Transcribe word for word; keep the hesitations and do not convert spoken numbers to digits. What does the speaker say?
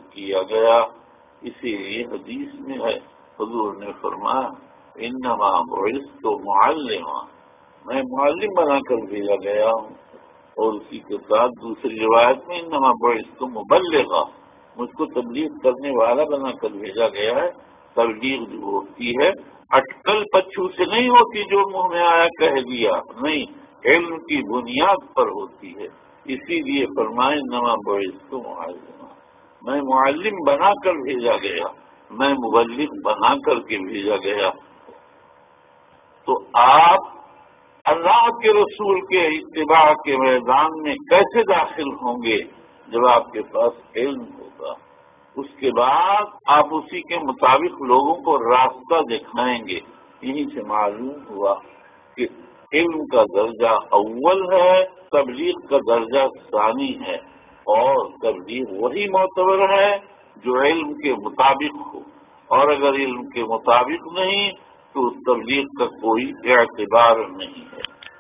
کیا گیا. اسی لیے حدیث میں ہے حضور نے فرمایا انما بعثت معلما، میں معلم بنا کر بھیجا گیا ہوں. اور اسی کے ساتھ دوسری روایت میں انما بعثت مبلغا، مجھ کو تبلیغ کرنے والا بنا کر بھیجا گیا ہے. تبلیغ جو ہوتی ہے اٹکل پچھو سے نہیں ہوتی جو منہ میں آیا کہہ دیا، نہیں، علم کی بنیاد پر ہوتی ہے. اسی لیے فرمائے انما بعثت معلما، میں معلم بنا کر بھیجا گیا، میں مبلغ بنا کر کے بھیجا گیا. تو آپ اللہ کے رسول کے اتباع کے میدان میں کیسے داخل ہوں گے؟ جب آپ کے پاس علم ہوگا. اس کے بعد آپ اسی کے مطابق لوگوں کو راستہ دکھائیں گے. یہیں سے معلوم ہوا کہ علم کا درجہ اول ہے، تبلیغ کا درجہ ثانی ہے. اور تبلیغ وہی معتبر ہے جو علم کے مطابق ہو، اور اگر علم کے مطابق نہیں تو اس تبلیغ کا کوئی اعتبار نہیں ہے.